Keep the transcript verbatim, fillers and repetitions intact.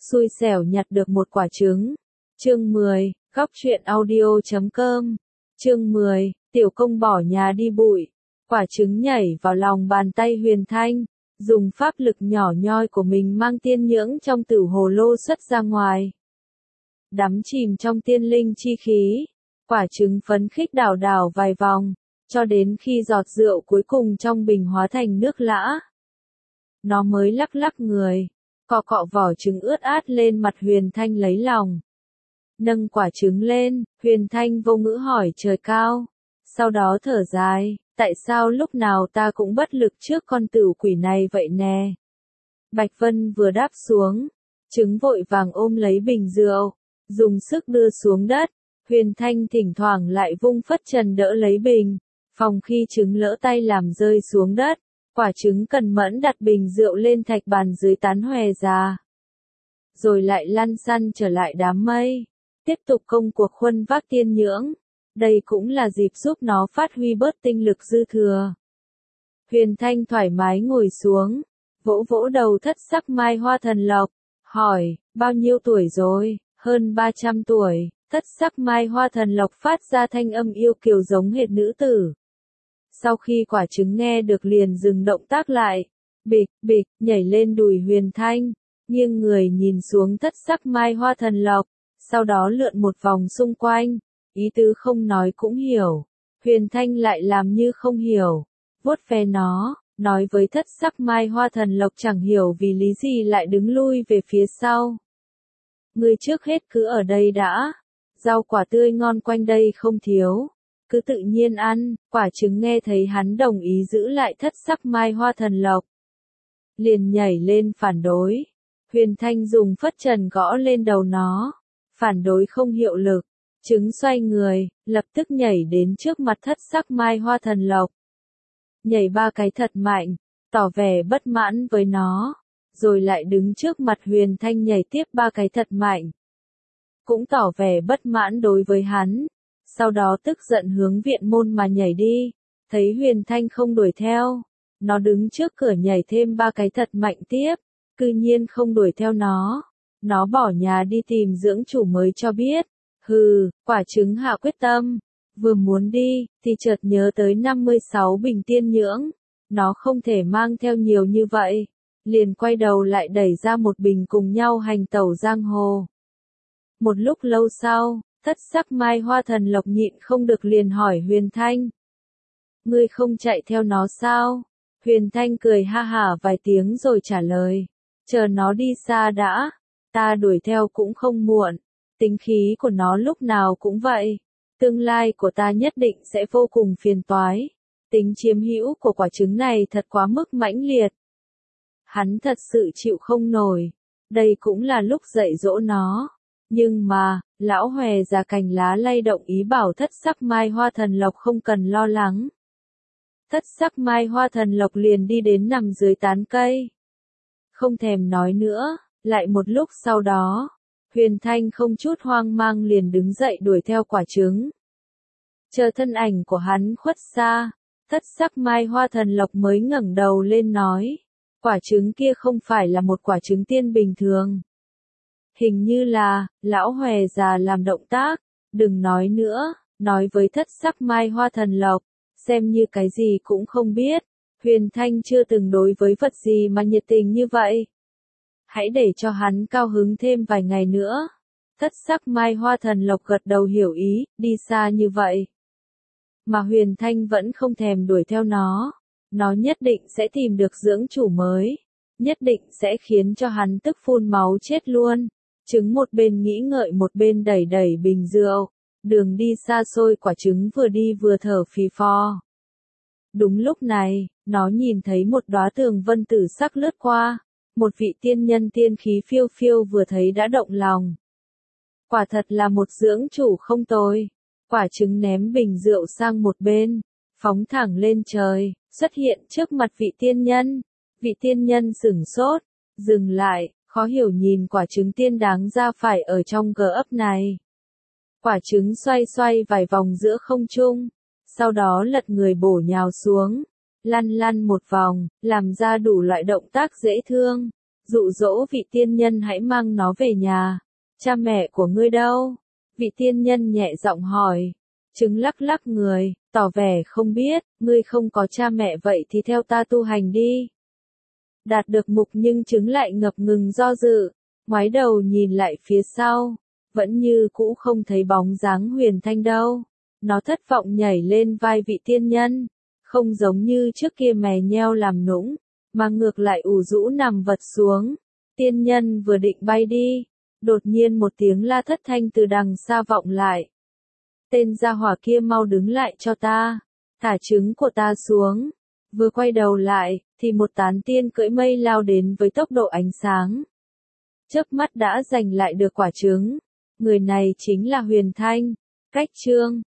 xui xẻo nhặt được một quả trứng. Chương mười, góc truyện audio chấm com. Chương mười, tiểu công bỏ nhà đi bụi. Quả trứng nhảy vào lòng bàn tay Huyền Thanh, dùng pháp lực nhỏ nhoi của mình mang tiên nhưỡng trong tử hồ lô xuất ra ngoài. Đắm chìm trong tiên linh chi khí, quả trứng phấn khích đảo đảo vài vòng, cho đến khi giọt rượu cuối cùng trong bình hóa thành nước lã. Nó mới lắc lắc người, cọ cọ vỏ trứng ướt át lên mặt Huyền Thanh lấy lòng. Nâng quả trứng lên, Huyền Thanh vô ngữ hỏi trời cao. Sau đó thở dài, tại sao lúc nào ta cũng bất lực trước con tử quỷ này vậy nè. Bạch Vân vừa đáp xuống, trứng vội vàng ôm lấy bình rượu, dùng sức đưa xuống đất. Huyền Thanh thỉnh thoảng lại vung phất trần đỡ lấy bình, phòng khi trứng lỡ tay làm rơi xuống đất. Quả trứng cẩn mẫn đặt bình rượu lên thạch bàn dưới tán hòe già. Rồi lại lăn xăn trở lại đám mây, tiếp tục công cuộc khuân vác tiên nhưỡng. Đây cũng là dịp giúp nó phát huy bớt tinh lực dư thừa. Huyền Thanh thoải mái ngồi xuống, vỗ vỗ đầu thất sắc mai hoa thần lộc, hỏi, bao nhiêu tuổi rồi? Hơn ba trăm tuổi, thất sắc mai hoa thần lộc phát ra thanh âm yêu kiều giống hệt nữ tử. Sau khi quả trứng nghe được liền dừng động tác lại, bịch, bịch, nhảy lên đùi Huyền Thanh, nghiêng người nhìn xuống thất sắc mai hoa thần lộc, sau đó lượn một vòng xung quanh, ý tứ không nói cũng hiểu. Huyền Thanh lại làm như không hiểu, vuốt ve nó, nói với thất sắc mai hoa thần lộc chẳng hiểu vì lý gì lại đứng lui về phía sau. Ngươi trước hết cứ ở đây đã, rau quả tươi ngon quanh đây không thiếu. Cứ tự nhiên ăn. Quả trứng nghe thấy hắn đồng ý giữ lại thất sắc mai hoa thần lộc, liền nhảy lên phản đối. Huyền Thanh dùng phất trần gõ lên đầu nó, phản đối không hiệu lực, trứng xoay người, lập tức nhảy đến trước mặt thất sắc mai hoa thần lộc. Nhảy ba cái thật mạnh, tỏ vẻ bất mãn với nó, rồi lại đứng trước mặt Huyền Thanh nhảy tiếp ba cái thật mạnh, cũng tỏ vẻ bất mãn đối với hắn. Sau đó tức giận hướng viện môn mà nhảy đi, thấy Huyền Thanh không đuổi theo, nó đứng trước cửa nhảy thêm ba cái thật mạnh tiếp, cư nhiên không đuổi theo nó, nó bỏ nhà đi tìm dưỡng chủ mới cho biết. Hừ, quả trứng hạ quyết tâm, vừa muốn đi, thì chợt nhớ tới năm mươi sáu bình tiên nhưỡng, nó không thể mang theo nhiều như vậy, liền quay đầu lại đẩy ra một bình cùng nhau hành tẩu giang hồ. Một lúc lâu sau, thất sắc mai hoa thần lộc nhịn không được liền hỏi Huyền Thanh. Ngươi không chạy theo nó sao? Huyền Thanh cười ha hả vài tiếng rồi trả lời. Chờ nó đi xa đã, ta đuổi theo cũng không muộn. Tính khí của nó lúc nào cũng vậy. Tương lai của ta nhất định sẽ vô cùng phiền toái. Tính chiếm hữu của quả trứng này thật quá mức mãnh liệt. Hắn thật sự chịu không nổi. Đây cũng là lúc dạy dỗ nó. Nhưng mà, lão hòe già cành lá lay động ý bảo thất sắc mai hoa thần lộc không cần lo lắng. Thất sắc mai hoa thần lộc liền đi đến nằm dưới tán cây. Không thèm nói nữa, lại một lúc sau đó, Huyền Thanh không chút hoang mang liền đứng dậy đuổi theo quả trứng. Chờ thân ảnh của hắn khuất xa, thất sắc mai hoa thần lộc mới ngẩng đầu lên nói, quả trứng kia không phải là một quả trứng tiên bình thường. Hình như là, lão hòe già làm động tác, đừng nói nữa, nói với thất sắc mai hoa thần lộc, xem như cái gì cũng không biết. Huyền Thanh chưa từng đối với vật gì mà nhiệt tình như vậy. Hãy để cho hắn cao hứng thêm vài ngày nữa. Thất sắc mai hoa thần lộc gật đầu hiểu ý, đi xa như vậy. Mà Huyền Thanh vẫn không thèm đuổi theo nó. Nó nhất định sẽ tìm được dưỡng chủ mới. Nhất định sẽ khiến cho hắn tức phun máu chết luôn. Trứng một bên nghĩ ngợi một bên đẩy đẩy bình rượu. Đường đi xa xôi quả trứng vừa đi vừa thở phì phò. Đúng lúc này, nó nhìn thấy một đóa tường vân tử sắc lướt qua. Một vị tiên nhân tiên khí phiêu phiêu vừa thấy đã động lòng. Quả thật là một dưỡng chủ không tồi. Quả trứng ném bình rượu sang một bên, phóng thẳng lên trời, xuất hiện trước mặt vị tiên nhân. Vị tiên nhân sửng sốt, dừng lại, khó hiểu nhìn quả trứng tiên đáng ra phải ở trong gờ ấp này. Quả trứng xoay xoay vài vòng giữa không trung, sau đó lật người bổ nhào xuống, lăn lăn một vòng, làm ra đủ loại động tác dễ thương, dụ dỗ vị tiên nhân hãy mang nó về nhà. Cha mẹ của ngươi đâu? Vị tiên nhân nhẹ giọng hỏi. Trứng lắc lắc người, tỏ vẻ không biết, ngươi không có cha mẹ vậy thì theo ta tu hành đi. Đạt được mục nhưng trứng lại ngập ngừng do dự, ngoái đầu nhìn lại phía sau, vẫn như cũ không thấy bóng dáng Huyền Thanh đâu. Nó thất vọng nhảy lên vai vị tiên nhân, không giống như trước kia mè nheo làm nũng, mà ngược lại ủ rũ nằm vật xuống. Tiên nhân vừa định bay đi, đột nhiên một tiếng la thất thanh từ đằng xa vọng lại. Tên gia hỏa kia mau đứng lại cho ta, thả trứng của ta xuống. Vừa quay đầu lại, thì một tán tiên cưỡi mây lao đến với tốc độ ánh sáng. Chớp mắt đã giành lại được quả trứng. Người này chính là Huyền Thanh. Cách chương